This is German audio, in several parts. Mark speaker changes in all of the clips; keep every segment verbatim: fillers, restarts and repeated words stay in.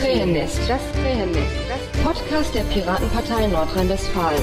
Speaker 1: Krähennest. Das Krähennest. Das Podcast der Piratenpartei Nordrhein-Westfalen.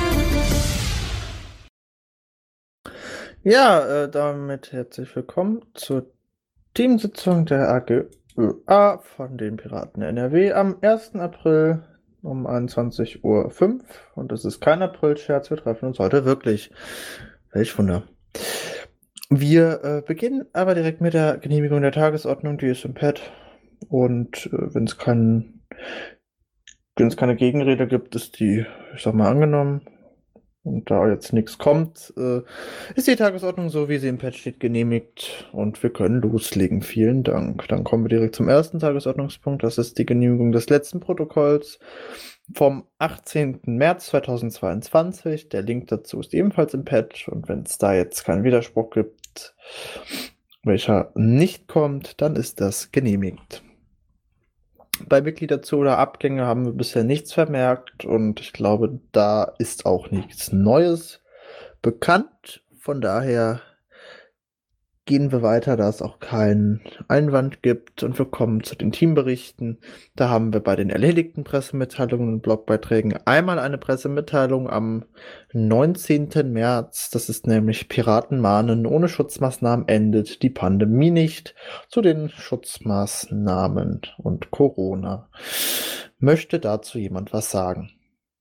Speaker 2: Ja, äh, damit herzlich willkommen zur Teamsitzung der A G Ö A von den Piraten N R W am ersten April um einundzwanzig Uhr fünf. Und es ist kein Aprilscherz, wir treffen uns heute wirklich. Welch Wunder. Wir äh, beginnen aber direkt mit der Genehmigung der Tagesordnung, die ist im Pad. Und äh, wenn es kein, wenn es keine Gegenrede gibt, ist die, ich sag mal, angenommen. Und da jetzt nichts kommt, äh, ist die Tagesordnung so, wie sie im Pad steht, genehmigt und wir können loslegen. Vielen Dank. Dann kommen wir direkt zum ersten Tagesordnungspunkt. Das ist die Genehmigung des letzten Protokolls vom achtzehnten März zweitausendzweiundzwanzig. Der Link dazu ist ebenfalls im Pad und wenn es da jetzt keinen Widerspruch gibt, welcher nicht kommt, dann ist das genehmigt. Bei Mitglieder zu oder Abgänge haben wir bisher nichts vermerkt und ich glaube, da ist auch nichts Neues bekannt. Von daher gehen wir weiter, da es auch keinen Einwand gibt und wir kommen zu den Teamberichten. Da haben wir bei den erledigten Pressemitteilungen und Blogbeiträgen einmal eine Pressemitteilung am neunzehnten März. Das ist nämlich Piraten mahnen, ohne Schutzmaßnahmen endet die Pandemie nicht. Zu den Schutzmaßnahmen und Corona. Möchte dazu jemand was sagen?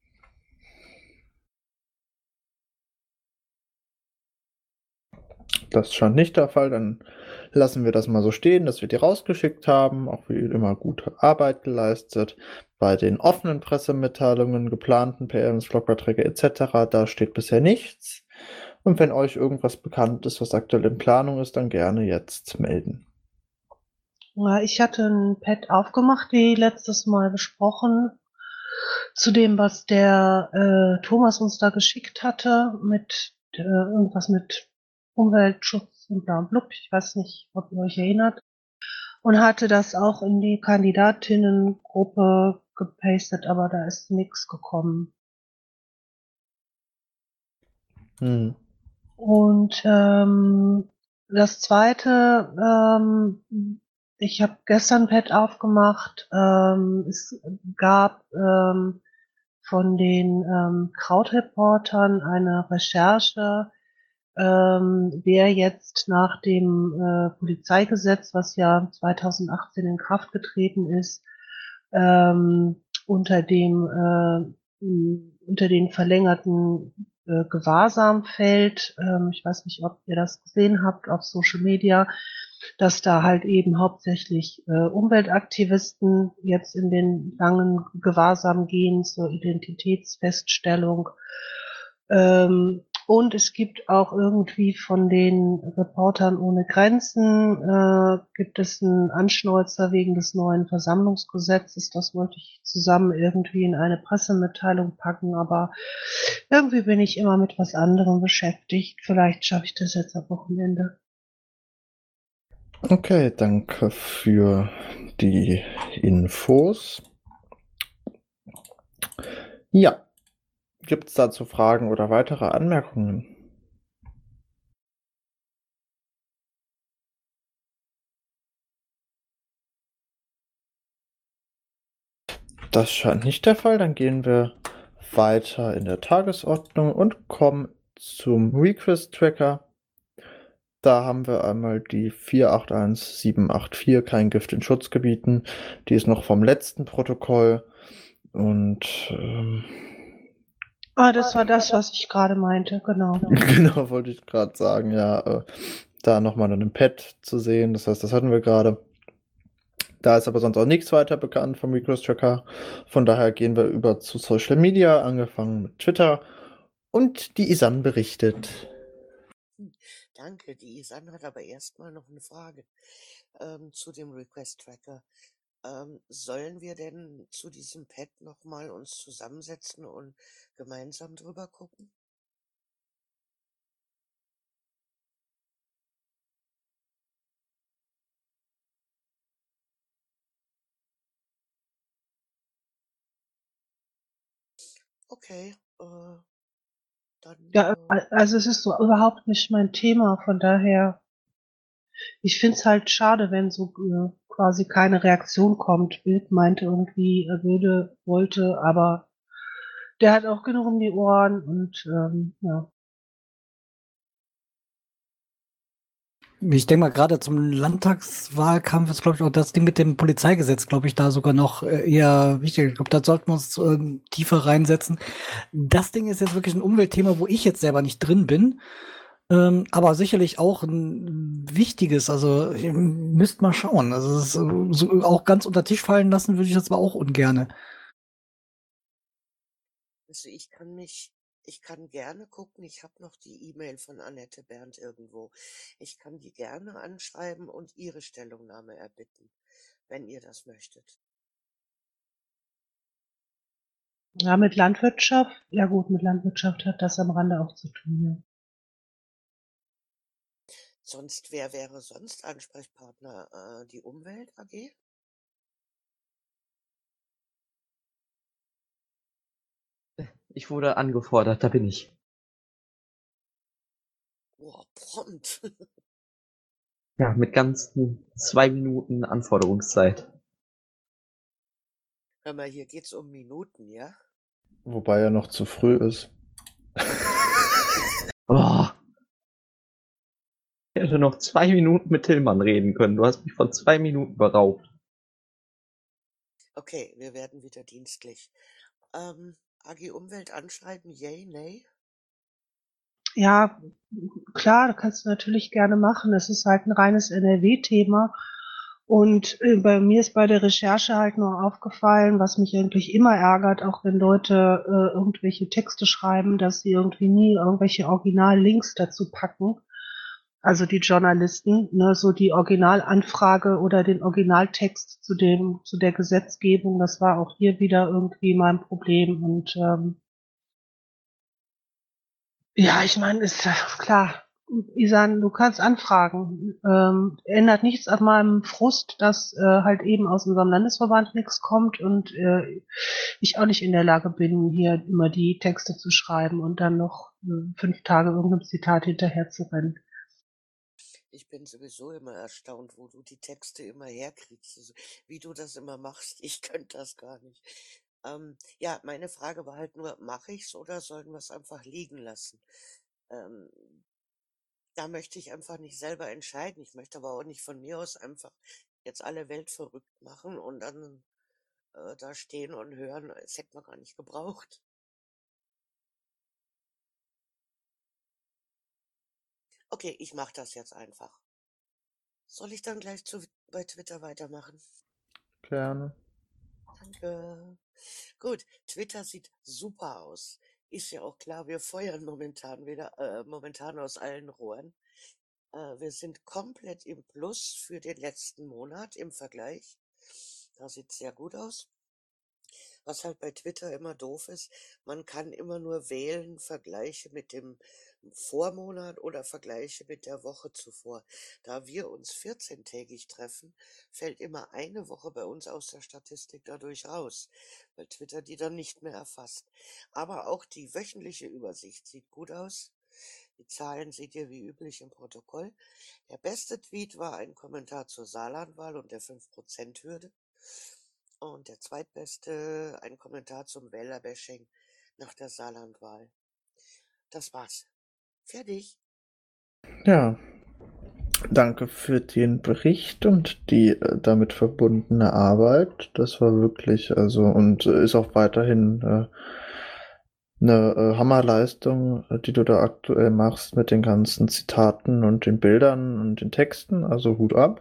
Speaker 2: Das scheint nicht der Fall, dann lassen wir das mal so stehen, dass wir die rausgeschickt haben, auch wie immer gute Arbeit geleistet. Bei den offenen Pressemitteilungen, geplanten P Ms, Blogbeiträge et cetera, da steht bisher nichts. Und wenn euch irgendwas bekannt ist, was aktuell in Planung ist, dann gerne jetzt melden.
Speaker 3: Ja, ich hatte ein Pad aufgemacht, wie letztes Mal besprochen, zu dem, was der äh, Thomas uns da geschickt hatte, mit äh, irgendwas mit Umweltschutz und bla blub, ich weiß nicht, ob ihr euch erinnert, und hatte das auch in die Kandidatinnengruppe gepastet, aber da ist nichts gekommen.
Speaker 2: Hm.
Speaker 3: Und ähm, das zweite, ähm, ich habe gestern ein Pad aufgemacht, ähm, es gab ähm, von den ähm, Krautreportern eine Recherche, ähm, wer jetzt nach dem äh, Polizeigesetz, was ja zweitausendachtzehn in Kraft getreten ist, ähm, unter dem äh, unter den verlängerten äh, Gewahrsam fällt. Ähm, ich weiß nicht, ob ihr das gesehen habt auf Social Media, dass da halt eben hauptsächlich äh, Umweltaktivisten jetzt in den langen Gewahrsam gehen zur Identitätsfeststellung. Ähm, und es gibt auch irgendwie von den Reportern ohne Grenzen, äh, gibt es einen Anschnäuzer wegen des neuen Versammlungsgesetzes. Das wollte ich zusammen irgendwie in eine Pressemitteilung packen, aber irgendwie bin ich immer mit was anderem beschäftigt. Vielleicht schaffe ich das jetzt am Wochenende.
Speaker 2: Okay, danke für die Infos. Ja, gibt es dazu Fragen oder weitere Anmerkungen? Das scheint nicht der Fall. Dann gehen wir weiter in der Tagesordnung und kommen zum Request-Tracker. Da haben wir einmal die vier acht eins sieben acht vier, kein Gift in Schutzgebieten. Die ist noch vom letzten Protokoll. Und ähm,
Speaker 3: Ah, das war das, was ich gerade meinte, genau.
Speaker 2: genau, wollte ich gerade sagen, ja, äh, da nochmal in einem Pad zu sehen. Das heißt, das hatten wir gerade. Da ist aber sonst auch nichts weiter bekannt vom Request Tracker. Von daher gehen wir über zu Social Media, angefangen mit Twitter. Und die Isan berichtet.
Speaker 4: Danke, die Isan hat aber erstmal noch eine Frage ähm, zu dem Request Tracker. Ähm, sollen wir denn zu diesem Pad nochmal uns zusammensetzen und gemeinsam drüber gucken? Okay, äh, dann.
Speaker 3: Ja,
Speaker 4: Äh,
Speaker 3: also es ist so überhaupt nicht mein Thema, von daher, ich finde es halt schade, wenn so äh, quasi keine Reaktion kommt. Bild meinte irgendwie, er würde, wollte, aber der hat auch genug um die Ohren und ähm, ja.
Speaker 5: Ich denke mal, gerade zum Landtagswahlkampf ist, glaube ich, auch das Ding mit dem Polizeigesetz, glaube ich, da sogar noch äh, eher wichtig. Ich glaube, da sollten wir uns ähm, tiefer reinsetzen. Das Ding ist jetzt wirklich ein Umweltthema, wo ich jetzt selber nicht drin bin, ähm, aber sicherlich auch ein wichtiges. Also ihr müsst mal schauen. Also es ist, äh, so, auch ganz unter Tisch fallen lassen würde ich das aber auch ungerne.
Speaker 4: Also ich kann mich, ich kann gerne gucken, ich habe noch die E-Mail von Annette Berndt irgendwo. Ich kann die gerne anschreiben und ihre Stellungnahme erbitten, wenn ihr das möchtet.
Speaker 3: Ja, mit Landwirtschaft, ja gut, mit Landwirtschaft hat das am Rande auch zu tun, ja.
Speaker 4: Sonst, wer wäre sonst Ansprechpartner? Äh, die Umwelt A G?
Speaker 6: Ich wurde angefordert, da bin ich.
Speaker 4: Boah, prompt.
Speaker 6: Ja, mit ganzen zwei Minuten Anforderungszeit.
Speaker 4: Hör mal, hier geht's um Minuten, ja?
Speaker 2: Wobei er noch zu früh ist.
Speaker 6: Oh. Ich hätte noch zwei Minuten mit Tillmann reden können. Du hast mich von zwei Minuten beraubt.
Speaker 4: Okay, wir werden wieder dienstlich. Ähm, A G Umwelt anschreiben, yay, nay?
Speaker 3: Ja, klar, kannst du natürlich gerne machen. Es ist halt ein reines N R W-Thema. Und äh, bei mir ist bei der Recherche halt nur aufgefallen, was mich eigentlich immer ärgert, auch wenn Leute äh, irgendwelche Texte schreiben, dass sie irgendwie nie irgendwelche Originallinks dazu packen. Also die Journalisten, ne, so die Originalanfrage oder den Originaltext zu dem, zu der Gesetzgebung, das war auch hier wieder irgendwie mein Problem. Und ähm, ja, ich meine, ist ja klar. Isan, du kannst anfragen. Ähm, ändert nichts an meinem Frust, dass äh, halt eben aus unserem Landesverband nichts kommt und äh, ich auch nicht in der Lage bin, hier immer die Texte zu schreiben und dann noch äh, fünf Tage irgendeinem Zitat hinterher zu rennen.
Speaker 4: Ich bin sowieso immer erstaunt, wo du die Texte immer herkriegst. Also, wie du das immer machst. Ich könnte das gar nicht. Ähm, ja, meine Frage war halt nur, mache ich's oder sollen wir es einfach liegen lassen? Ähm, da möchte ich einfach nicht selber entscheiden. Ich möchte aber auch nicht von mir aus einfach jetzt alle Welt verrückt machen und dann äh, da stehen und hören, es hätte man gar nicht gebraucht. Okay, ich mache das jetzt einfach. Soll ich dann gleich zu, bei Twitter weitermachen?
Speaker 2: Gerne.
Speaker 4: Danke. Gut, Twitter sieht super aus. Ist ja auch klar, wir feuern momentan wieder, äh, momentan aus allen Rohren. Äh, wir sind komplett im Plus für den letzten Monat im Vergleich. Da sieht's sehr gut aus. Was halt bei Twitter immer doof ist, man kann immer nur wählen, Vergleiche mit dem Vormonat oder Vergleiche mit der Woche zuvor. Da wir uns vierzehntägig treffen, fällt immer eine Woche bei uns aus der Statistik dadurch raus, weil Twitter die dann nicht mehr erfasst. Aber auch die wöchentliche Übersicht sieht gut aus. Die Zahlen seht ihr wie üblich im Protokoll. Der beste Tweet war ein Kommentar zur Saarlandwahl und der fünf Prozent Hürde. Und der zweitbeste ein Kommentar zum Wählerbashing nach der Saarlandwahl. Das war's. Fertig.
Speaker 2: Ja, danke für den Bericht und die äh, damit verbundene Arbeit. Das war wirklich, also, und äh, ist auch weiterhin äh, eine äh, Hammerleistung, äh, die du da aktuell machst mit den ganzen Zitaten und den Bildern und den Texten. Also Hut ab.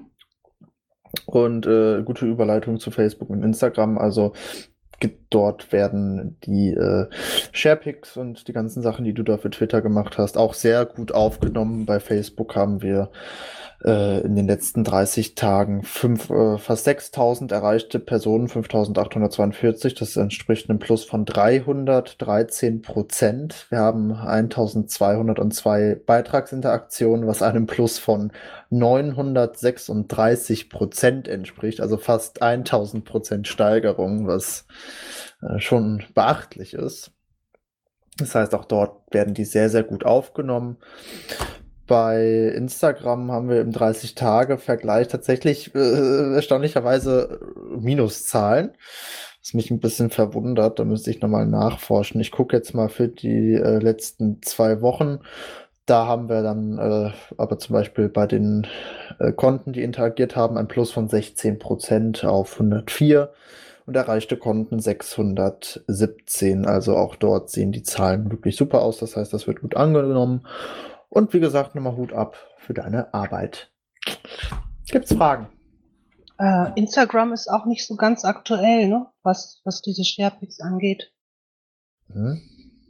Speaker 2: Und äh, gute Überleitung zu Facebook und Instagram. Also dort werden die äh, Sharepics und die ganzen Sachen, die du da für Twitter gemacht hast, auch sehr gut aufgenommen. Bei Facebook haben wir äh, in den letzten dreißig Tagen fünf, äh, fast sechstausend erreichte Personen, fünftausendachthundertzweiundvierzig. Das entspricht einem Plus von dreihundertdreizehn Prozent. Wir haben eintausendzweihundertzwei Beitragsinteraktionen, was einem Plus von neunhundertsechsunddreißig Prozent entspricht, also fast tausend Prozent Steigerung, was äh, schon beachtlich ist. Das heißt, auch dort werden die sehr, sehr gut aufgenommen. bei Instagram haben wir im dreißig-Tage-Vergleich tatsächlich äh, erstaunlicherweise Minuszahlen, was mich ein bisschen verwundert. Da müsste ich nochmal nachforschen. Ich gucke jetzt mal für die äh, letzten zwei Wochen. Da haben wir dann äh, aber zum Beispiel bei den äh, Konten, die interagiert haben, ein Plus von sechzehn Prozent auf hundertvier und erreichte Konten sechshundertsiebzehn. Also auch dort sehen die Zahlen wirklich super aus. Das heißt, das wird gut angenommen. Und wie gesagt, nochmal Hut ab für deine Arbeit. Gibt's Fragen?
Speaker 3: Äh, Instagram ist auch nicht so ganz aktuell, ne? Was, was diese Sharepics angeht.
Speaker 2: Hm.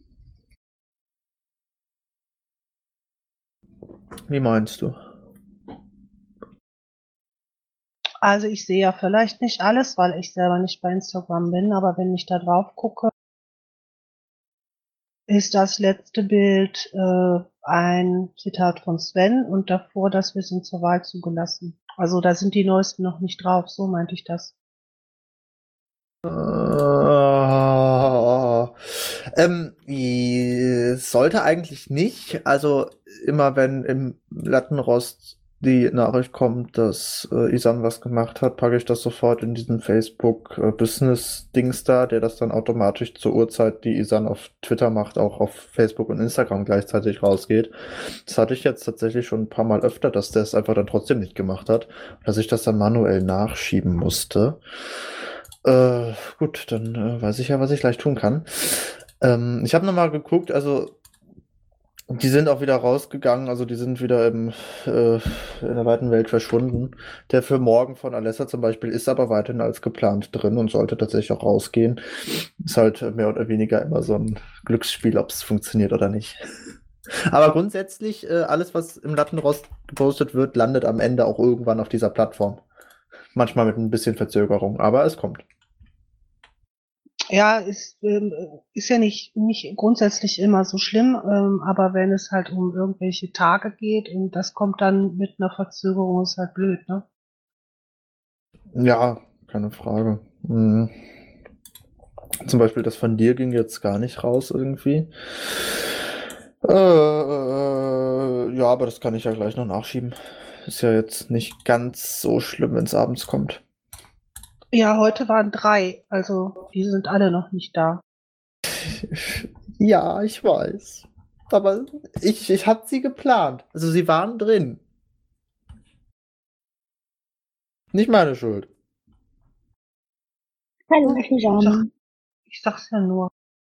Speaker 2: Wie meinst du?
Speaker 3: Also ich sehe ja vielleicht nicht alles, weil ich selber nicht bei Instagram bin, aber wenn ich da drauf gucke, ist das letzte Bild äh, ein Zitat von Sven und davor, dass wir sind zur Wahl zugelassen. Also da sind die neuesten noch nicht drauf, so meinte ich das.
Speaker 2: Äh, ähm, i- sollte eigentlich nicht. Also immer wenn im Lattenrost die Nachricht kommt, dass äh, Isan was gemacht hat, packe ich das sofort in diesen Facebook äh, Business-Dings da, der das dann automatisch zur Uhrzeit, die Isan auf Twitter macht, auch auf Facebook und Instagram gleichzeitig rausgeht. Das hatte ich jetzt tatsächlich schon ein paar Mal öfter, dass der es einfach dann trotzdem nicht gemacht hat, dass ich das dann manuell nachschieben musste. Äh, gut, dann äh, weiß ich ja, was ich gleich tun kann. Ähm, ich habe nochmal geguckt, also die sind auch wieder rausgegangen, also die sind wieder im, äh, in der weiten Welt verschwunden. Der für morgen von Alessa zum Beispiel ist aber weiterhin als geplant drin und sollte tatsächlich auch rausgehen. Ist halt mehr oder weniger immer so ein Glücksspiel, ob es funktioniert oder nicht. Aber grundsätzlich, äh, alles, was im Lattenrost gepostet wird, landet am Ende auch irgendwann auf dieser Plattform. Manchmal mit ein bisschen Verzögerung, aber es kommt.
Speaker 3: Ja, ist, ähm, ist ja nicht, nicht grundsätzlich immer so schlimm, ähm, aber wenn es halt um irgendwelche Tage geht und das kommt dann mit einer Verzögerung, ist halt blöd, ne?
Speaker 2: Ja, keine Frage. Mhm. Zum Beispiel das von dir ging jetzt gar nicht raus irgendwie. Äh, äh, ja, aber das kann ich ja gleich noch nachschieben. Ist ja jetzt nicht ganz so schlimm, wenn es abends kommt.
Speaker 3: Ja, heute waren drei, also die sind alle noch nicht da.
Speaker 2: Ja, ich weiß. Aber ich, ich hatte sie geplant. Also sie waren drin. Nicht meine Schuld.
Speaker 7: Hallo,
Speaker 3: Ich sag,
Speaker 7: zusammen.
Speaker 3: ich sag's ja nur.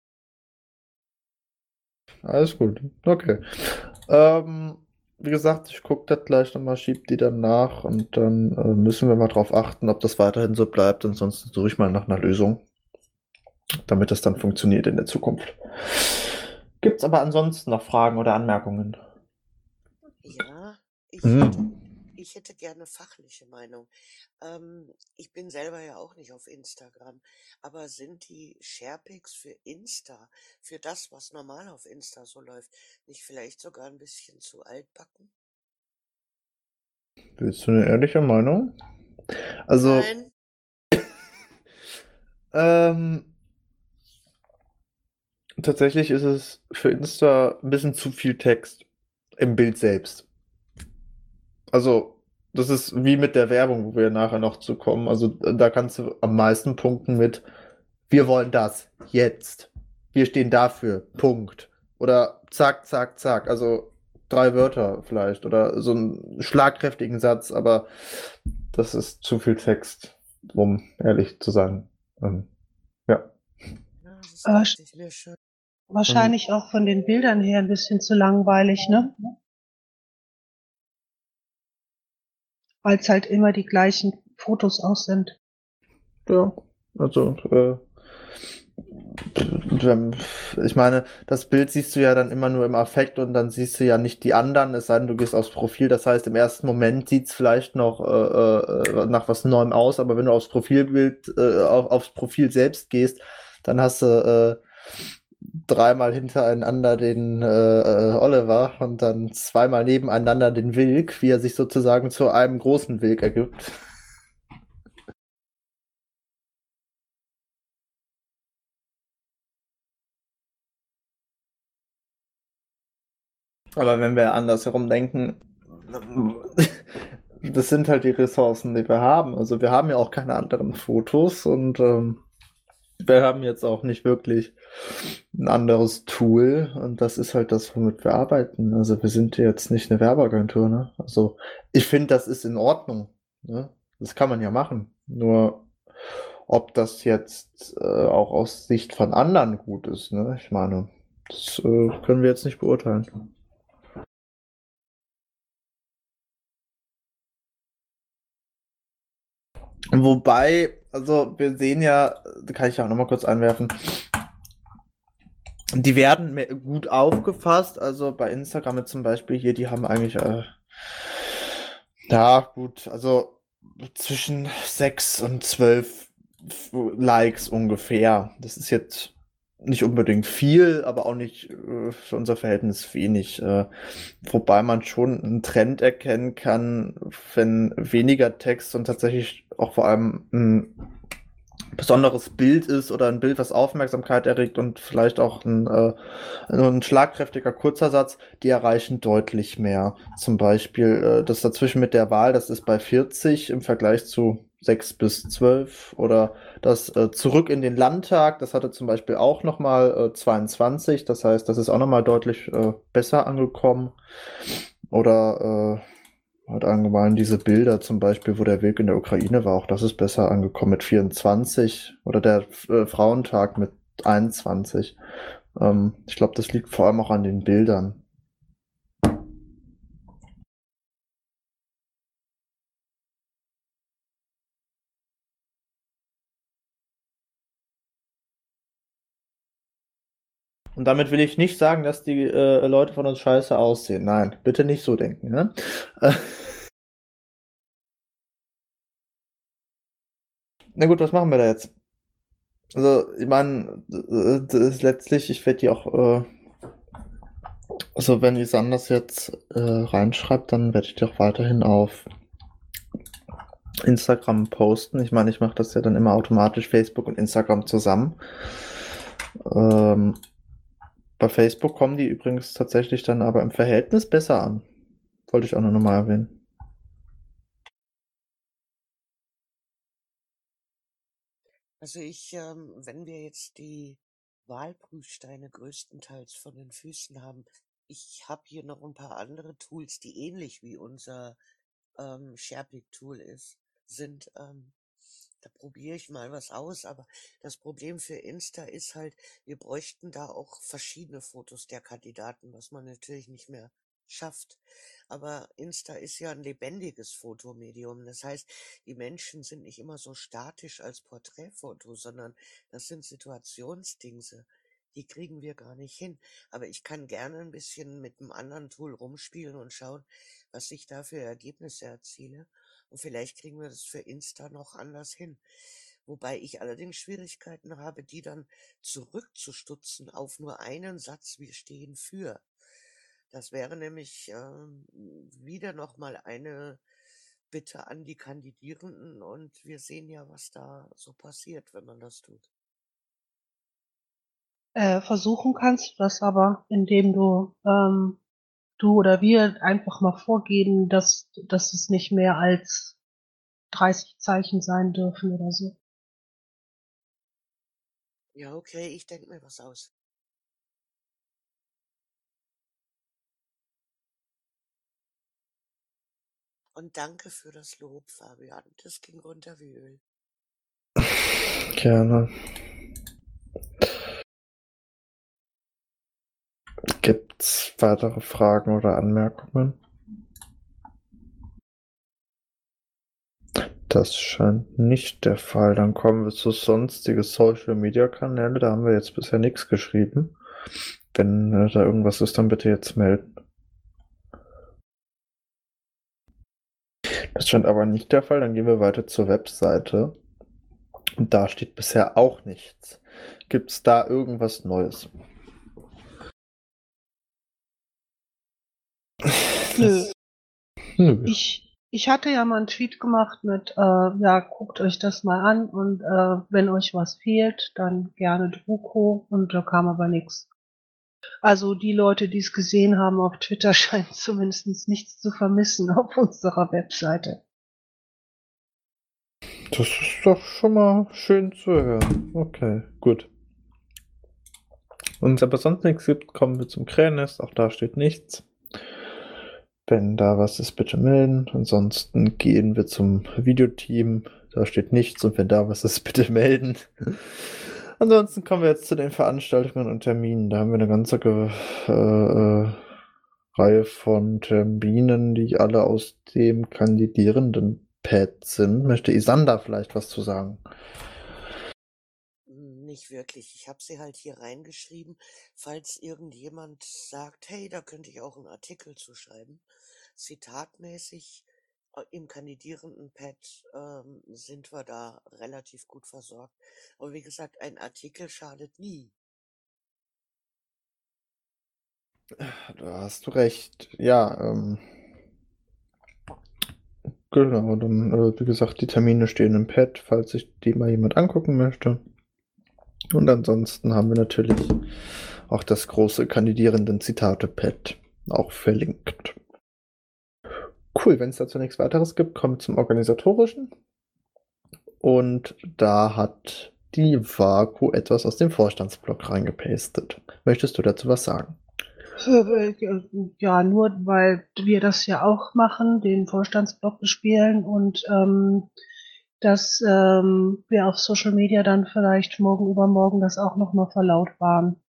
Speaker 2: Alles gut. Okay. Ähm, wie gesagt, ich gucke das gleich nochmal, schieb die dann nach und dann äh, müssen wir mal drauf achten, ob das weiterhin so bleibt. Ansonsten suche ich mal nach einer Lösung, damit das dann funktioniert in der Zukunft. Gibt's aber ansonsten noch Fragen oder Anmerkungen?
Speaker 4: Ja, ich
Speaker 2: Mhm.
Speaker 4: hätte, ich hätte gerne fachliche Meinung. Ähm, ich bin selber ja auch nicht auf Instagram, aber sind die Sharepics für Insta, für das, was normal auf Insta so läuft, nicht vielleicht sogar ein bisschen zu altbacken?
Speaker 2: Willst du eine ehrliche Meinung? Also,
Speaker 4: Nein.
Speaker 2: ähm, tatsächlich ist es für Insta ein bisschen zu viel Text im Bild selbst. Also, das ist wie mit der Werbung, wo wir nachher noch zu kommen. Also, da kannst du am meisten punkten mit, wir wollen das, jetzt. Wir stehen dafür, Punkt. Oder zack, zack, zack. Also, drei Wörter vielleicht. Oder so einen schlagkräftigen Satz, aber das ist zu viel Text, um ehrlich zu sein. Ähm, ja.
Speaker 4: Ja, das
Speaker 3: Äh,
Speaker 4: dachte ich mir schon.
Speaker 2: Und
Speaker 3: wahrscheinlich auch von den Bildern her ein bisschen zu langweilig, ne? Weil es halt immer die gleichen Fotos aus sind.
Speaker 2: ja, also, äh, wenn- ich meine, das Bild siehst du ja dann immer nur im Affekt und dann siehst du ja nicht die anderen, es sei denn, du gehst aufs Profil. Das heißt, im ersten Moment sieht es vielleicht noch äh, äh, nach was Neuem aus, aber wenn du aufs Profilbild, äh, auf, aufs Profil selbst gehst, dann hast du äh, dreimal hintereinander den äh, äh, Oliver und dann zweimal nebeneinander den Wilk, wie er sich sozusagen zu einem großen Wilk ergibt. Aber wenn wir andersherum denken, das sind halt die Ressourcen, die wir haben. Also wir haben ja auch keine anderen Fotos und ähm, wir haben jetzt auch nicht wirklich ein anderes Tool und das ist halt das, womit wir arbeiten. Also wir sind jetzt nicht eine Werbeagentur, ne? Also ich finde, das ist in Ordnung, ne? Das kann man ja machen. Nur ob das jetzt äh, auch aus Sicht von anderen gut ist, ne? Ich meine, das äh, können wir jetzt nicht beurteilen. Wobei, also wir sehen ja, da kann ich ja auch nochmal kurz einwerfen, die werden me- gut aufgefasst. Also bei Instagram jetzt zum Beispiel hier, die haben eigentlich, äh, ja gut, also zwischen sechs und zwölf Likes ungefähr. Das ist jetzt nicht unbedingt viel, aber auch nicht äh, für unser Verhältnis wenig. Äh, wobei man schon einen Trend erkennen kann, wenn weniger Text und tatsächlich auch vor allem ein besonderes Bild ist oder ein Bild, was Aufmerksamkeit erregt und vielleicht auch ein, äh, ein schlagkräftiger kurzer Satz, die erreichen deutlich mehr. Zum Beispiel äh, das dazwischen mit der Wahl, das ist bei vierzig im Vergleich zu sechs bis zwölf oder das äh, Zurück in den Landtag, das hatte zum Beispiel auch nochmal äh, zweiundzwanzig, das heißt, das ist auch nochmal deutlich äh, besser angekommen. Oder äh, hat allgemein diese Bilder zum Beispiel, wo der Weg in der Ukraine war, auch das ist besser angekommen mit vierundzwanzig oder der äh, Frauentag mit einundzwanzig. Ähm, ich glaube, das liegt vor allem auch an den Bildern. Und damit will ich nicht sagen, dass die äh, Leute von uns scheiße aussehen. Nein, bitte nicht so denken. Ne? Na gut, was machen wir da jetzt? Also, ich meine, das ist letztlich, ich werde die auch, äh, also wenn Isanders jetzt äh, reinschreibt, dann werde ich die auch weiterhin auf Instagram posten. Ich meine, ich mache das ja dann immer automatisch Facebook und Instagram zusammen. Ähm, bei Facebook kommen die übrigens tatsächlich dann aber im Verhältnis besser an. Wollte ich auch noch mal erwähnen.
Speaker 4: Also ich, ähm, wenn wir jetzt die Wahlprüfsteine größtenteils von den Füßen haben, ich habe hier noch ein paar andere Tools, die ähnlich wie unser ähm, SharePic-Tool ist, sind. Ähm, da probiere ich mal was aus, aber das Problem für Insta ist halt, wir bräuchten da auch verschiedene Fotos der Kandidaten, was man natürlich nicht mehr schafft. Aber Insta ist ja ein lebendiges Fotomedium. Das heißt, die Menschen sind nicht immer so statisch als Porträtfoto, sondern das sind Situationsdingse. Die kriegen wir gar nicht hin. Aber ich kann gerne ein bisschen mit einem anderen Tool rumspielen und schauen, was ich da für Ergebnisse erziele. Und vielleicht kriegen wir das für Insta noch anders hin. Wobei ich allerdings Schwierigkeiten habe, die dann zurückzustutzen auf nur einen Satz, wir stehen für. Das wäre nämlich ähm, wieder nochmal eine Bitte an die Kandidierenden und wir sehen ja, was da so passiert, wenn man das tut.
Speaker 3: Äh, versuchen kannst du das aber, indem du, ähm, du oder wir einfach mal vorgeben, dass, dass es nicht mehr als dreißig Zeichen sein dürfen oder so.
Speaker 4: Ja, okay, ich denke mir was aus. Und danke für das Lob, Fabian. Das ging runter wie Öl.
Speaker 2: Gerne. Gibt's weitere Fragen oder Anmerkungen? Das scheint nicht der Fall. Dann kommen wir zu sonstige Social Media Kanäle. Da haben wir jetzt bisher nichts geschrieben. Wenn äh, da irgendwas ist, dann bitte jetzt melden. Das scheint aber nicht der Fall. Dann gehen wir weiter zur Webseite. Und da steht bisher auch nichts. Gibt's da irgendwas Neues?
Speaker 3: Nö.
Speaker 2: Nö.
Speaker 3: Ich, ich hatte ja mal einen Tweet gemacht mit, äh, ja, guckt euch das mal an und äh, wenn euch was fehlt, dann gerne Druko und da kam aber nichts. Also die Leute, die es gesehen haben auf Twitter, scheinen zumindest nichts zu vermissen auf unserer Webseite.
Speaker 2: Das ist doch schon mal schön zu hören. Okay, gut. Wenn es aber sonst nichts gibt, kommen wir zum Krähennest. Auch da steht nichts. Wenn da was ist, bitte melden. Ansonsten gehen wir zum Videoteam. Da steht nichts. Und wenn da was ist, bitte melden. Ansonsten kommen wir jetzt zu den Veranstaltungen und Terminen. Da haben wir eine ganze Ge äh, äh, Reihe von Terminen, die alle aus dem kandidierenden Pad sind. Möchte Isander vielleicht was zu sagen?
Speaker 4: Nicht wirklich. Ich habe sie halt hier reingeschrieben, falls irgendjemand sagt, hey, da könnte ich auch einen Artikel zu schreiben. Zitatmäßig äh, im kandidierenden Pad ähm, sind wir da relativ gut versorgt. Aber wie gesagt, ein Artikel schadet nie.
Speaker 2: Da hast du recht. Ja, ähm, genau, dann, äh, wie gesagt, die Termine stehen im Pad, falls sich die mal jemand angucken möchte. Und ansonsten haben wir natürlich auch das große kandidierenden Zitate-Pad auch verlinkt. Cool, wenn es dazu nichts weiteres gibt, kommen wir zum Organisatorischen. Und da hat die Vaku etwas aus dem Vorstandsblock reingepastet. Möchtest du dazu was sagen?
Speaker 3: Ja, nur weil wir das ja auch machen, den Vorstandsblock bespielen und ähm, dass ähm, wir auf Social Media dann vielleicht morgen übermorgen das auch nochmal verlautbaren.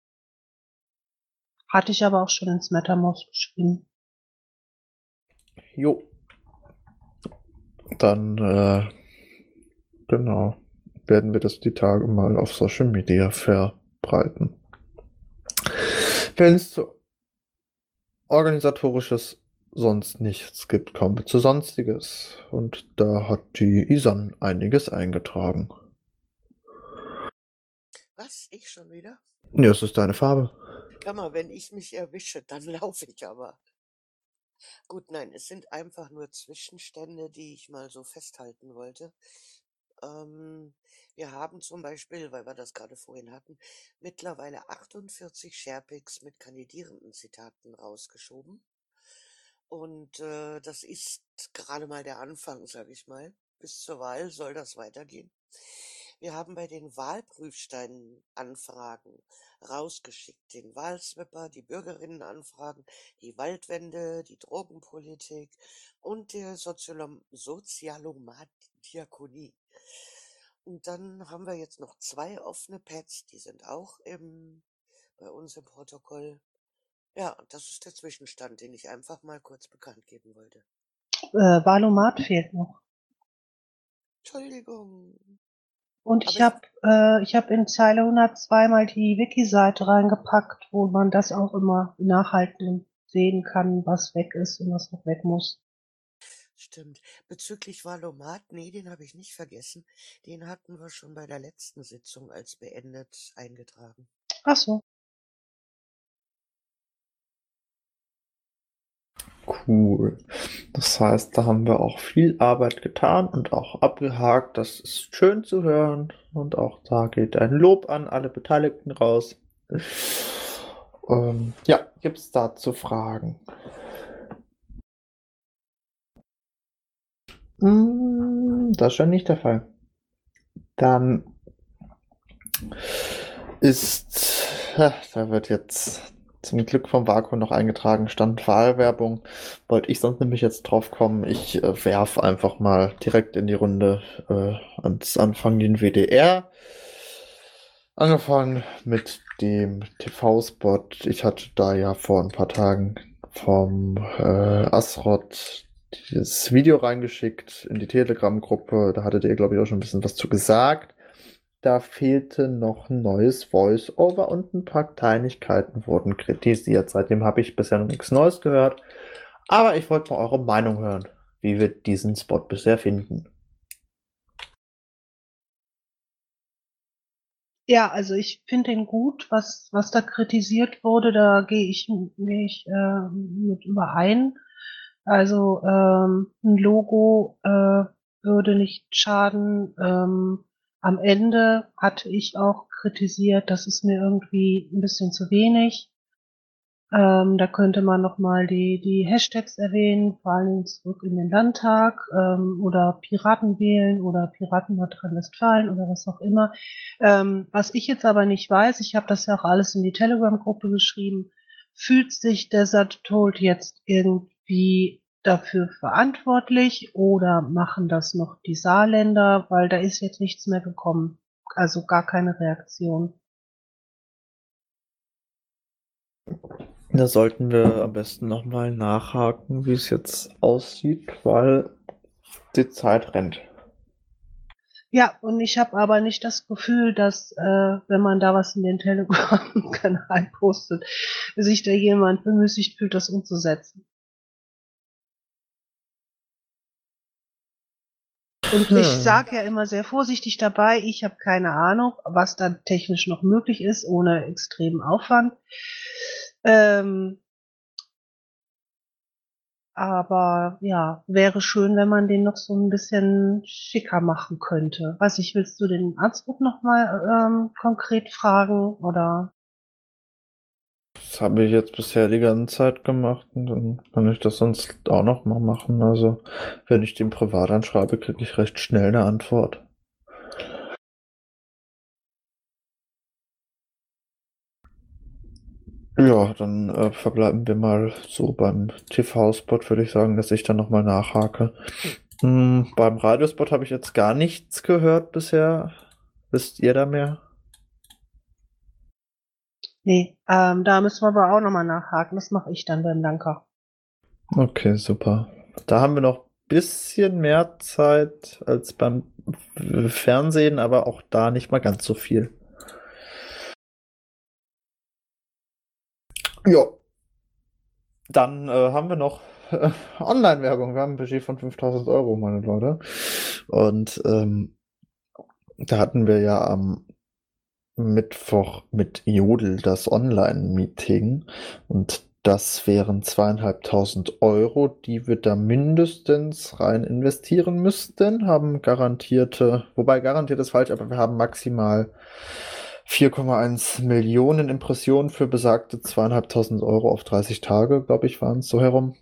Speaker 3: Hatte ich aber auch schon ins MetaMost geschrieben.
Speaker 2: Jo. Dann, äh, genau, werden wir das die Tage mal auf Social Media verbreiten. Wenn es zu Organisatorisches sonst nichts gibt, kommen wir zu Sonstiges. Und da hat die Isan einiges eingetragen.
Speaker 4: Was? Ich schon wieder?
Speaker 2: Ja, es ist deine Farbe.
Speaker 4: Hör mal, wenn ich mich erwische, dann laufe ich aber. Gut, nein, es sind einfach nur Zwischenstände, die ich mal so festhalten wollte. Ähm, wir haben zum Beispiel, weil wir das gerade vorhin hatten, mittlerweile achtundvierzig Sharepics mit kandidierenden Zitaten rausgeschoben. Und äh, das ist gerade mal der Anfang, sage ich mal. Bis zur Wahl soll das weitergehen. Wir haben bei den Wahlprüfsteinen Anfragen rausgeschickt. Den Wahlswipper, die Bürgerinnenanfragen, die Waldwende, die Drogenpolitik und die Sozialom Sozialomat-Diakonie. Und dann haben wir jetzt noch zwei offene Pads, die sind auch im, bei uns im Protokoll. Ja, das ist der Zwischenstand, den ich einfach mal kurz bekannt geben wollte.
Speaker 3: Äh, Valomat fehlt noch.
Speaker 4: Entschuldigung.
Speaker 3: Und
Speaker 4: Aber
Speaker 3: ich habe äh, ich hab in Zeile hundertzwei mal die Wiki-Seite reingepackt, wo man das auch immer nachhalten sehen kann, was weg ist und was noch weg muss.
Speaker 4: Stimmt. Bezüglich Valomat, nee, den habe ich nicht vergessen. Den hatten wir schon bei der letzten Sitzung als beendet eingetragen.
Speaker 3: Ach so.
Speaker 2: Cool. Das heißt, da haben wir auch viel Arbeit getan und auch abgehakt. Das ist schön zu hören. Und auch da geht ein Lob an alle Beteiligten raus. Ähm, ja, gibt es dazu Fragen? Hm, das ist schon nicht der Fall. Dann ist, ja, da wird jetzt zum Glück vom Vakuum noch eingetragen, stand Wahlwerbung. Wollte ich sonst nämlich jetzt drauf kommen. Ich äh, werf einfach mal direkt in die Runde äh, ans Anfang den W D R. Angefangen mit dem T V-Spot. Ich hatte da ja vor ein paar Tagen vom äh, Asrod das Video reingeschickt in die Telegram-Gruppe. Da hattet ihr, glaube ich, auch schon ein bisschen was zu gesagt. Da fehlte noch ein neues Voice-Over und ein paar Kleinigkeiten wurden kritisiert. Seitdem habe ich bisher noch nichts Neues gehört. Aber ich wollte mal eure Meinung hören, wie wir diesen Spot bisher finden.
Speaker 3: Ja, also ich finde den gut, was, was da kritisiert wurde, da gehe ich, gehe ich äh, mit überein. Also ähm, ein Logo äh, würde nicht schaden. Ähm, am Ende hatte ich auch kritisiert, das ist mir irgendwie ein bisschen zu wenig. Ähm, da könnte man noch mal die, die Hashtags erwähnen, vor allem zurück in den Landtag ähm, oder Piraten wählen oder Piraten Nordrhein-Westfalen oder was auch immer. Ähm, was ich jetzt aber nicht weiß, ich habe das ja auch alles in die Telegram-Gruppe geschrieben, fühlt sich Desert Told jetzt irgendwie dafür verantwortlich oder machen das noch die Saarländer, weil da ist jetzt nichts mehr gekommen, also gar keine Reaktion.
Speaker 2: Da sollten wir am besten nochmal nachhaken, wie es jetzt aussieht, weil die Zeit rennt.
Speaker 3: Ja, und ich habe aber nicht das Gefühl, dass, äh, wenn man da was in den Telegram-Kanal postet, sich da jemand bemüßigt fühlt, das umzusetzen. Und ich
Speaker 2: Hm.
Speaker 3: sage ja immer sehr vorsichtig dabei, ich habe keine Ahnung, was da technisch noch möglich ist, ohne extremen Aufwand. Ähm, aber ja, wäre schön, wenn man den noch so ein bisschen schicker machen könnte. Weiß ich, willst du den Arztbuch noch mal ähm, konkret fragen oder?
Speaker 2: Das habe ich jetzt bisher die ganze Zeit gemacht und dann kann ich das sonst auch noch mal machen. Also, wenn ich den privat anschreibe, kriege ich recht schnell eine Antwort. Ja, dann äh, verbleiben wir mal so beim T V-Spot, würde ich sagen, dass ich dann noch mal nachhake. Hm, beim Radiospot habe ich jetzt gar nichts gehört bisher. Wisst ihr da mehr?
Speaker 3: Nee, ähm, da müssen wir aber auch nochmal nachhaken. Das mache ich dann beim Danker.
Speaker 2: Okay, super. Da haben wir noch ein bisschen mehr Zeit als beim Fernsehen, aber auch da nicht mal ganz so viel. Ja, dann äh, haben wir noch äh, Online-Werbung. Wir haben ein Budget von fünftausend Euro, meine Leute. Und ähm, da hatten wir ja am Mittwoch mit Jodel das Online-Meeting. Und das wären zweieinhalbtausend Euro, die wir da mindestens rein investieren müssten. Haben garantierte, wobei garantiert ist falsch, aber wir haben maximal vier Komma eins Millionen Impressionen für besagte zweieinhalbtausend Euro auf dreißig Tage, glaube ich, waren es so herum.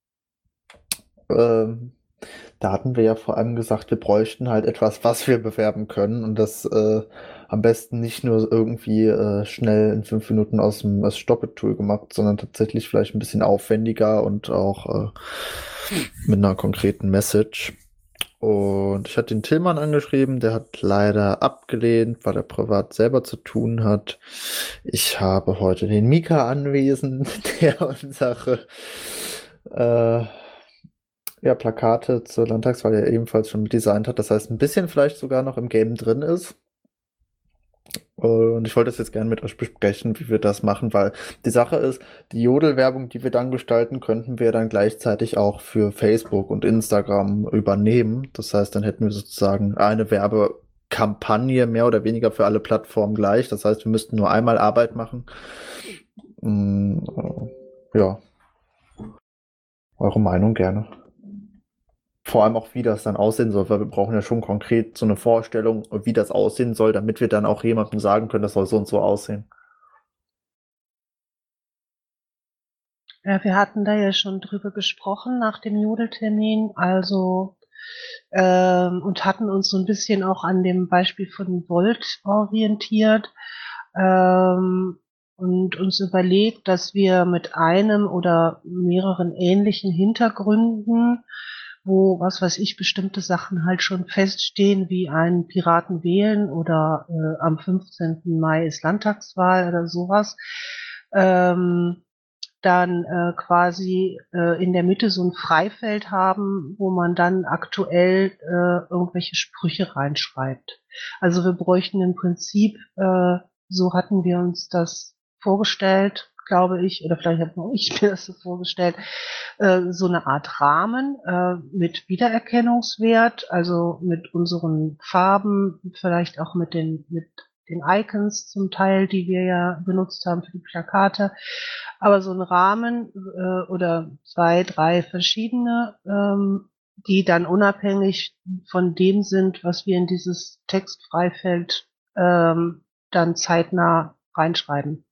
Speaker 2: Ähm, da hatten wir ja vor allem gesagt, wir bräuchten halt etwas, was wir bewerben können und das äh, am besten nicht nur irgendwie äh, schnell in fünf Minuten aus dem aus Stoppet-Tool gemacht, sondern tatsächlich vielleicht ein bisschen aufwendiger und auch äh, mit einer konkreten Message. Und ich hatte den Tillmann angeschrieben, der hat leider abgelehnt, weil er privat selber zu tun hat. Ich habe heute den Mika anwesend, der unsere äh, ja, Plakate zur Landtagswahl ja ebenfalls schon designt hat. Das heißt, ein bisschen vielleicht sogar noch im Game drin ist. Und ich wollte das jetzt gerne mit euch besprechen, wie wir das machen, weil die Sache ist, die Jodelwerbung, die wir dann gestalten, könnten wir dann gleichzeitig auch für Facebook und Instagram übernehmen. Das heißt, dann hätten wir sozusagen eine Werbekampagne mehr oder weniger für alle Plattformen gleich. Das heißt, wir müssten nur einmal Arbeit machen. Mm, äh, ja. Eure Meinung gerne. Vor allem auch, wie das dann aussehen soll, weil wir brauchen ja schon konkret so eine Vorstellung, wie das aussehen soll, damit wir dann auch jemandem sagen können, das soll so und so aussehen.
Speaker 3: Ja, wir hatten da ja schon drüber gesprochen nach dem Jodeltermin, also ähm, und hatten uns so ein bisschen auch an dem Beispiel von Volt orientiert ähm, und uns überlegt, dass wir mit einem oder mehreren ähnlichen Hintergründen, wo, was weiß ich, bestimmte Sachen halt schon feststehen, wie einen Piraten wählen oder äh, am fünfzehnten Mai ist Landtagswahl oder sowas, ähm, dann äh, quasi äh, in der Mitte so ein Freifeld haben, wo man dann aktuell äh, irgendwelche Sprüche reinschreibt. Also wir bräuchten im Prinzip, äh, so hatten wir uns das vorgestellt, glaube ich, oder vielleicht habe nur ich mir das so vorgestellt, äh, so eine Art Rahmen äh, mit Wiedererkennungswert, also mit unseren Farben, vielleicht auch mit den mit den Icons zum Teil, die wir ja benutzt haben für die Plakate, aber so ein Rahmen äh, oder zwei, drei verschiedene ähm, die dann unabhängig von dem sind, was wir in dieses Textfreifeld ähm, dann zeitnah reinschreiben.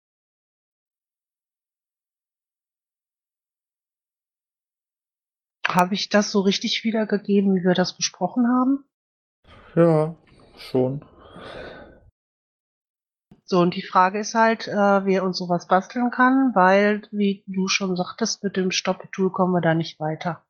Speaker 3: Habe ich das so richtig wiedergegeben, wie wir das besprochen haben?
Speaker 2: Ja, schon.
Speaker 3: So, und die Frage ist halt, äh, wer uns sowas basteln kann, weil, wie du schon sagtest, mit dem Stoppetool kommen wir da nicht weiter.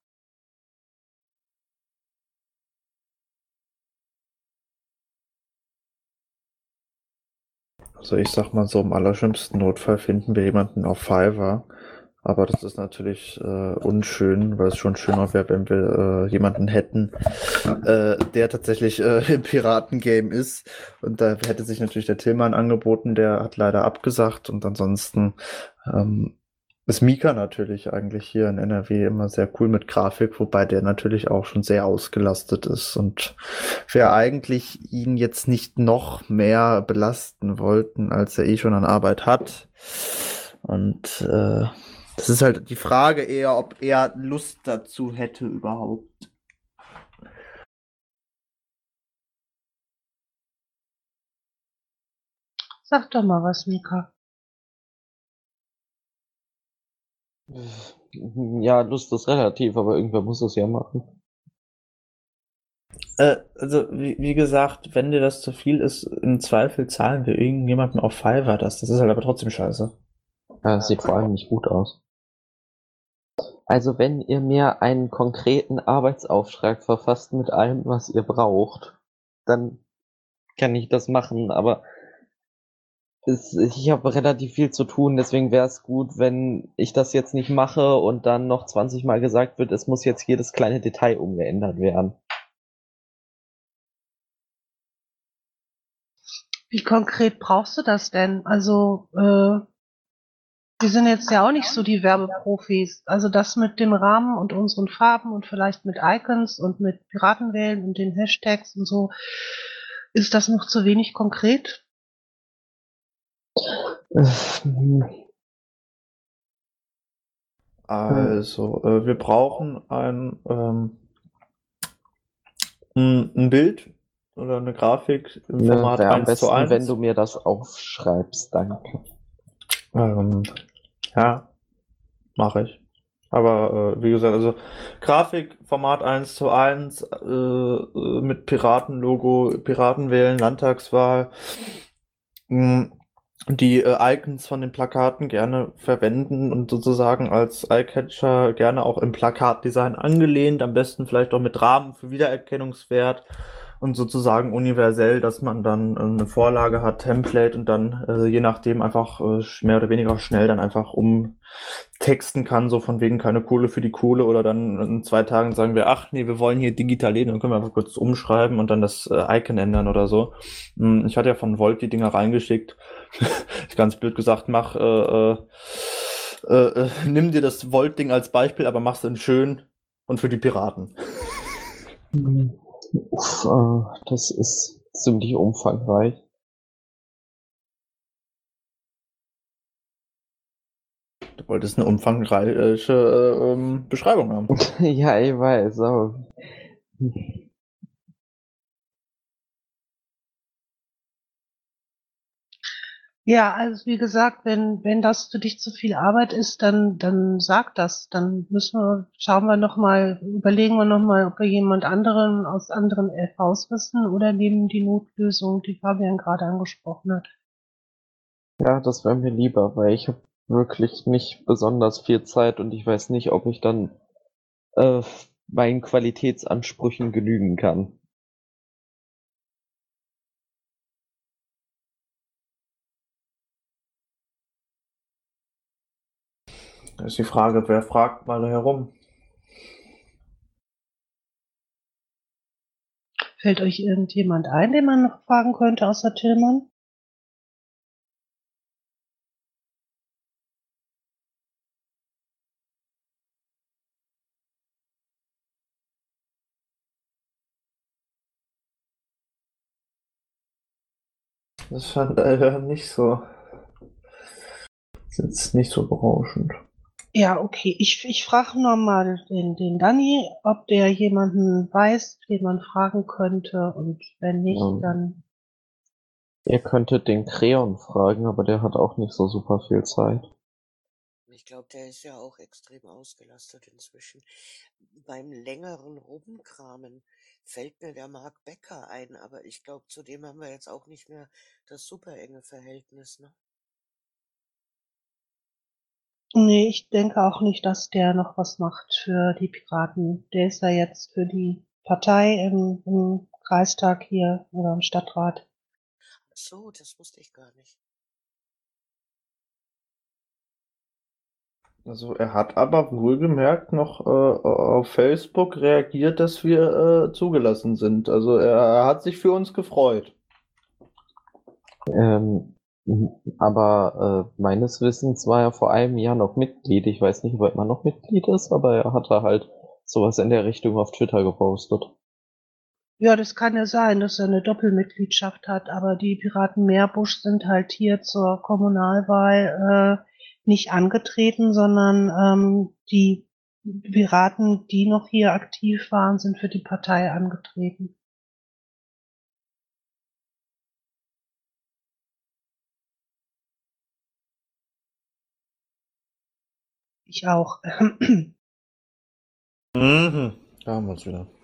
Speaker 2: Also ich sag mal so, im allerschlimmsten Notfall finden wir jemanden auf Fiverr. Aber das ist natürlich äh, unschön, weil es schon schöner wäre, wenn wir äh, jemanden hätten, äh, der tatsächlich äh, im Piratengame ist. Und da hätte sich natürlich der Tillmann angeboten, der hat leider abgesagt. Und ansonsten ähm, ist Mika natürlich eigentlich hier in N R W immer sehr cool mit Grafik, wobei der natürlich auch schon sehr ausgelastet ist. Und wir eigentlich ihn jetzt nicht noch mehr belasten wollten, als er eh schon an Arbeit hat. Und äh, das ist halt die Frage eher, ob er Lust dazu hätte überhaupt.
Speaker 3: Sag doch mal was, Mika.
Speaker 6: Ja, Lust ist relativ, aber irgendwer muss es ja machen.
Speaker 2: Äh, also, wie, wie gesagt, wenn dir das zu viel ist, im Zweifel zahlen wir irgendjemanden auf Fiverr das. Das ist halt aber trotzdem scheiße.
Speaker 6: Ja, das sieht vor allem nicht gut aus. Also wenn ihr mir einen konkreten Arbeitsauftrag verfasst mit allem, was ihr braucht, dann kann ich das machen, aber es, ich habe relativ viel zu tun, deswegen wäre es gut, wenn ich das jetzt nicht mache und dann noch zwanzig Mal gesagt wird, es muss jetzt jedes kleine Detail umgeändert werden.
Speaker 3: Wie konkret brauchst du das denn? Also, äh, wir sind jetzt ja auch nicht so die Werbeprofis. Also das mit dem Rahmen und unseren Farben und vielleicht mit Icons und mit Piratenwählen und den Hashtags und so, ist das noch zu wenig konkret?
Speaker 2: Also, äh, wir brauchen ein, ähm, ein, ein Bild oder eine Grafik im
Speaker 6: Ne,
Speaker 2: Format
Speaker 6: wäre am
Speaker 2: eins zu
Speaker 6: besten, wenn
Speaker 2: eins.
Speaker 6: du mir das aufschreibst, danke.
Speaker 2: Ähm, ja, mache ich. Aber äh, wie gesagt, also Grafik, Format eins zu eins, äh, äh, mit Piratenlogo, Piratenwählen, Landtagswahl, mh, die äh, Icons von den Plakaten gerne verwenden und sozusagen als Eyecatcher gerne auch im Plakatdesign angelehnt, am besten vielleicht auch mit Rahmen für Wiedererkennungswert und sozusagen universell, dass man dann äh, eine Vorlage hat, Template und dann äh, je nachdem einfach äh, mehr oder weniger schnell dann einfach umtexten kann, so von wegen keine Kohle für die Kohle oder dann in zwei Tagen sagen wir, ach nee, wir wollen hier digital lesen, dann können wir einfach kurz umschreiben und dann das äh, Icon ändern oder so. Hm, Ich hatte ja von Volt die Dinger reingeschickt. Ganz blöd gesagt, mach, äh, äh, äh, nimm dir das Volt-Ding als Beispiel, aber mach's dann schön und für die Piraten.
Speaker 6: Uff, äh, das ist ziemlich umfangreich.
Speaker 2: Du wolltest eine umfangreiche äh, ähm, Beschreibung haben.
Speaker 6: Ja, ich weiß, aber
Speaker 3: Ja, also wie gesagt, wenn, wenn das für dich zu viel Arbeit ist, dann, dann sag das. Dann müssen wir, schauen wir nochmal, überlegen wir nochmal, ob wir jemand anderen aus anderen L Vs wissen oder nehmen die Notlösung, die Fabian gerade angesprochen hat.
Speaker 6: ja, das wäre mir lieber, weil ich habe wirklich nicht besonders viel Zeit und ich weiß nicht, ob ich dann äh, meinen Qualitätsansprüchen genügen kann.
Speaker 2: Da ist die Frage, wer fragt mal herum?
Speaker 3: Fällt euch irgendjemand ein, den man noch fragen könnte, außer Tillmann?
Speaker 2: Das fand äh, nicht so. Das ist jetzt nicht so berauschend.
Speaker 3: Ja, okay. Ich, ich frage nochmal den, den Danny, ob der jemanden weiß, den man fragen könnte. Und wenn nicht,
Speaker 6: Ähm,
Speaker 3: dann.
Speaker 6: Ihr könntet den Kreon fragen, aber der hat auch nicht so super viel Zeit.
Speaker 4: Ich glaube, der ist ja auch extrem ausgelastet inzwischen. Beim längeren Rumkramen fällt mir der Marc Becker ein, aber ich glaube, zu dem haben wir jetzt auch nicht mehr das super enge Verhältnis, ne?
Speaker 3: Nee, ich denke auch nicht, dass der noch was macht für die Piraten. Der ist ja jetzt für die Partei im, im Kreistag hier oder im Stadtrat.
Speaker 4: Ach so, das wusste ich gar nicht.
Speaker 2: Also er hat aber wohlgemerkt noch äh, auf Facebook reagiert, dass wir äh, zugelassen sind. Also er, er hat sich für uns gefreut.
Speaker 6: Ähm, aber äh, meines Wissens war er vor einem Jahr noch Mitglied. Ich weiß nicht, ob er immer noch Mitglied ist, aber er hatte halt sowas in der Richtung auf Twitter gepostet.
Speaker 3: Ja, das kann ja sein, dass er eine Doppelmitgliedschaft hat, aber die Piraten Meerbusch sind halt hier zur Kommunalwahl äh, nicht angetreten, sondern ähm, die Piraten, die noch hier aktiv waren, sind für die Partei angetreten. Ich auch.
Speaker 2: Mhm. Da haben wir uns wieder.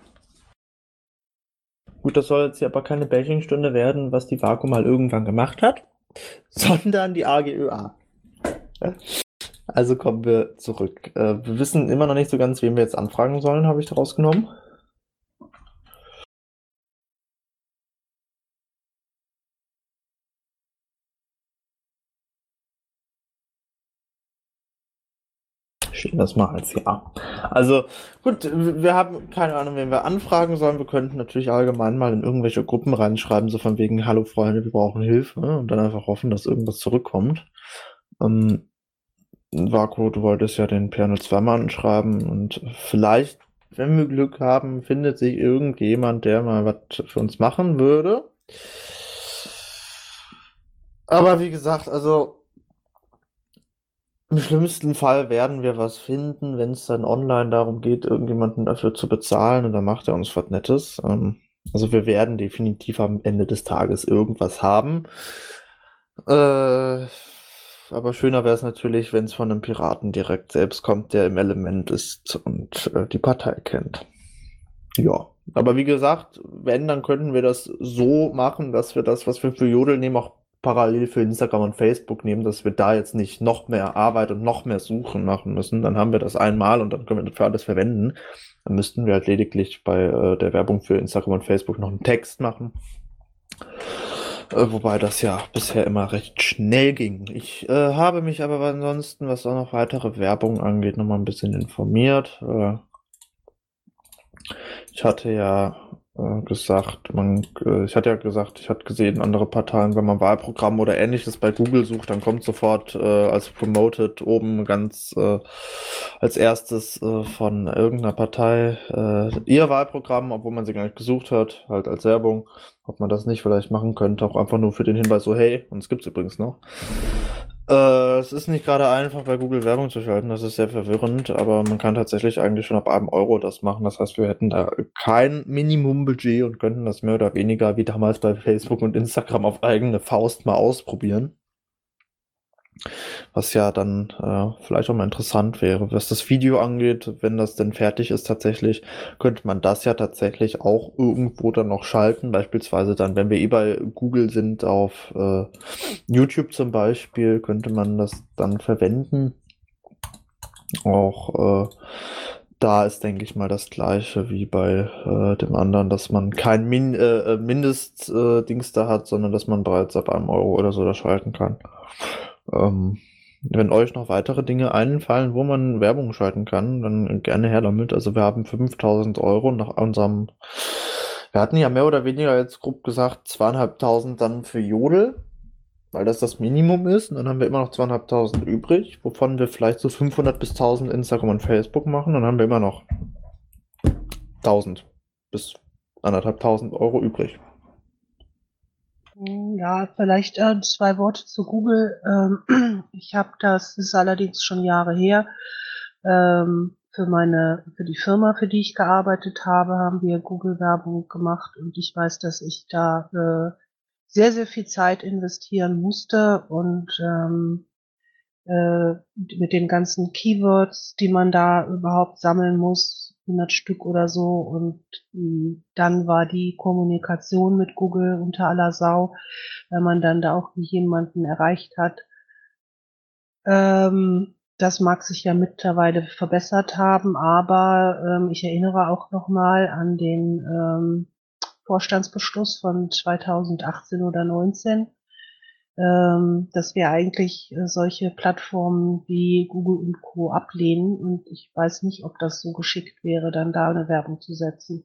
Speaker 2: Gut, das soll jetzt hier aber keine Bashing-Stunde werden, was die Vakuum mal irgendwann gemacht hat, sondern die A G Ö A. Also kommen wir zurück. Äh, wir wissen immer noch nicht so ganz, wen wir jetzt anfragen sollen, habe ich daraus genommen. Stehen das mal als Ja. Also gut, wir haben keine Ahnung, wen wir anfragen sollen. Wir könnten natürlich allgemein mal in irgendwelche Gruppen reinschreiben, so von wegen, hallo Freunde, wir brauchen Hilfe, ne? Und dann einfach hoffen, dass irgendwas zurückkommt. Ähm, Vaku, du wolltest ja den P null zwei mal anschreiben und vielleicht, wenn wir Glück haben, findet sich irgendjemand, der mal was für uns machen würde. Aber wie gesagt, also im schlimmsten Fall werden wir was finden, wenn es dann online darum geht, irgendjemanden dafür zu bezahlen und dann macht er uns was Nettes. Ähm, also wir werden definitiv am Ende des Tages irgendwas haben. Äh, aber schöner wäre es natürlich, wenn es von einem Piraten direkt selbst kommt, der im Element ist und äh, die Partei kennt. Ja, aber wie gesagt, wenn, dann könnten wir das so machen, dass wir das, was wir für Jodel nehmen, auch parallel für Instagram und Facebook nehmen, dass wir da jetzt nicht noch mehr Arbeit und noch mehr Suchen machen müssen. Dann haben wir das einmal und dann können wir das für alles verwenden. Dann müssten wir halt lediglich bei äh, der Werbung für Instagram und Facebook noch einen Text machen. Äh, wobei das ja bisher immer recht schnell ging. Ich äh, habe mich aber ansonsten, was auch noch weitere Werbung angeht, noch mal ein bisschen informiert. Äh, ich hatte ja äh, gesagt, man, äh, ich hatte ja gesagt, ich hatte gesehen, andere Parteien, wenn man Wahlprogramm oder ähnliches bei Google sucht, dann kommt sofort äh, als Promoted oben ganz äh, als erstes äh, von irgendeiner Partei äh, ihr Wahlprogramm, obwohl man sie gar nicht gesucht hat, halt als Werbung. Ob man das nicht vielleicht machen könnte, auch einfach nur für den Hinweis so, hey, uns gibt's übrigens noch. Äh, es ist nicht gerade einfach, bei Google Werbung zu schalten, das ist sehr verwirrend, aber man kann tatsächlich eigentlich schon ab einem Euro das machen. Das heißt, wir hätten da kein Minimumbudget und könnten das mehr oder weniger wie damals bei Facebook und Instagram auf eigene Faust mal ausprobieren. Was ja dann äh, vielleicht auch mal interessant wäre. Was das Video angeht, wenn das denn fertig ist tatsächlich, könnte man das ja tatsächlich auch irgendwo dann noch schalten. Beispielsweise dann, wenn wir eh bei Google sind, auf äh, YouTube zum Beispiel, könnte man das dann verwenden. Auch äh, da ist, denke ich mal, das Gleiche wie bei äh, dem anderen, dass man kein Min äh, Mindest-Dings äh, da hat, sondern dass man bereits ab einem Euro oder so da schalten kann. Ähm, wenn euch noch weitere Dinge einfallen, wo man Werbung schalten kann, dann gerne her damit. Also wir haben fünftausend Euro nach unserem, wir hatten ja mehr oder weniger jetzt grob gesagt zweieinhalbtausend dann für Jodel, weil das das Minimum ist. Und dann haben wir immer noch zweieinhalbtausend übrig, wovon wir vielleicht so fünfhundert bis tausend Instagram und Facebook machen. Dann haben wir immer noch tausend bis anderthalbtausend Euro übrig.
Speaker 3: Ja, vielleicht äh, zwei Worte zu Google. Ähm, ich habe das, das ist allerdings schon Jahre her. Ähm, für meine, für die Firma, für die ich gearbeitet habe, haben wir Google-Werbung gemacht und ich weiß, dass ich da äh, sehr, sehr viel Zeit investieren musste und ähm, äh, mit den ganzen Keywords, die man da überhaupt sammeln muss, hundert Stück oder so. Und mh, dann war die Kommunikation mit Google unter aller Sau, weil man dann da auch jemanden erreicht hat. Ähm, das mag sich ja mittlerweile verbessert haben, aber ähm, ich erinnere auch noch mal an den ähm, Vorstandsbeschluss von zweitausendachtzehn oder neunzehn, ähm, dass wir eigentlich äh, solche Plattformen wie Google und Co. ablehnen. Und ich weiß nicht, ob das so geschickt wäre, dann da eine Werbung zu setzen.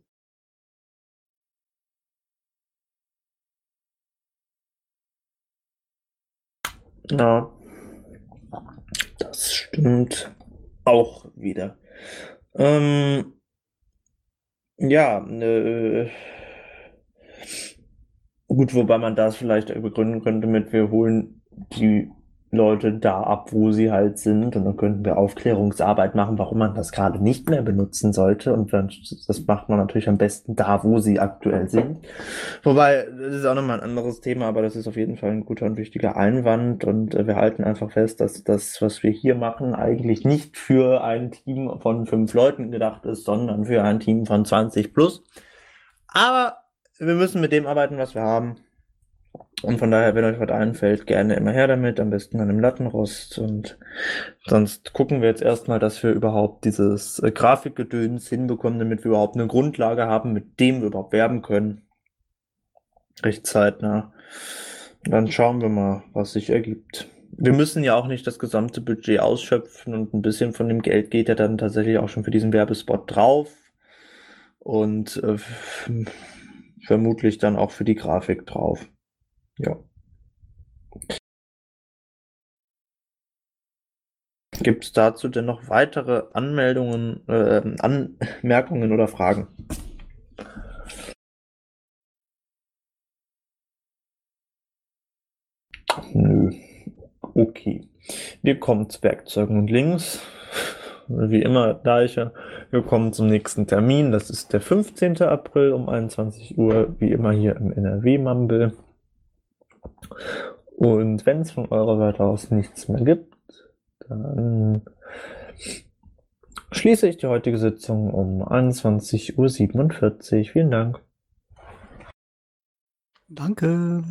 Speaker 2: Ja, das stimmt auch wieder. Ähm, ja, äh, gut, wobei man das vielleicht begründen könnte mit, wir holen die Leute da ab, wo sie halt sind, und dann könnten wir Aufklärungsarbeit machen, warum man das gerade nicht mehr benutzen sollte, und dann, das macht man natürlich am besten da, wo sie aktuell sind. Wobei, das ist auch nochmal ein anderes Thema, aber das ist auf jeden Fall ein guter und wichtiger Einwand, und äh, wir halten einfach fest, dass das, was wir hier machen, eigentlich nicht für ein Team von fünf Leuten gedacht ist, sondern für ein Team von zwanzig plus. Aber wir müssen mit dem arbeiten, was wir haben. Und von daher, wenn euch was einfällt, gerne immer her damit, am besten an dem Lattenrost. Und sonst gucken wir jetzt erstmal, dass wir überhaupt dieses äh, Grafikgedöns hinbekommen, damit wir überhaupt eine Grundlage haben, mit dem wir überhaupt werben können. Recht zeitnah. Und dann schauen wir mal, was sich ergibt. Wir müssen ja auch nicht das gesamte Budget ausschöpfen, und ein bisschen von dem Geld geht ja dann tatsächlich auch schon für diesen Werbespot drauf. Und äh, vermutlich dann auch für die Grafik drauf. Ja. Gibt es dazu denn noch weitere Anmeldungen, äh, Anmerkungen oder Fragen? Nö. Okay. Wir kommen zu Werkzeugen und Links. Wie immer gleiche. Wir kommen zum nächsten Termin. Das ist der fünfzehnten April um einundzwanzig Uhr, wie immer hier im N R W-Mumble. Und wenn es von eurer Seite aus nichts mehr gibt, dann schließe ich die heutige Sitzung um einundzwanzig Uhr siebenundvierzig. Vielen Dank.
Speaker 5: Danke.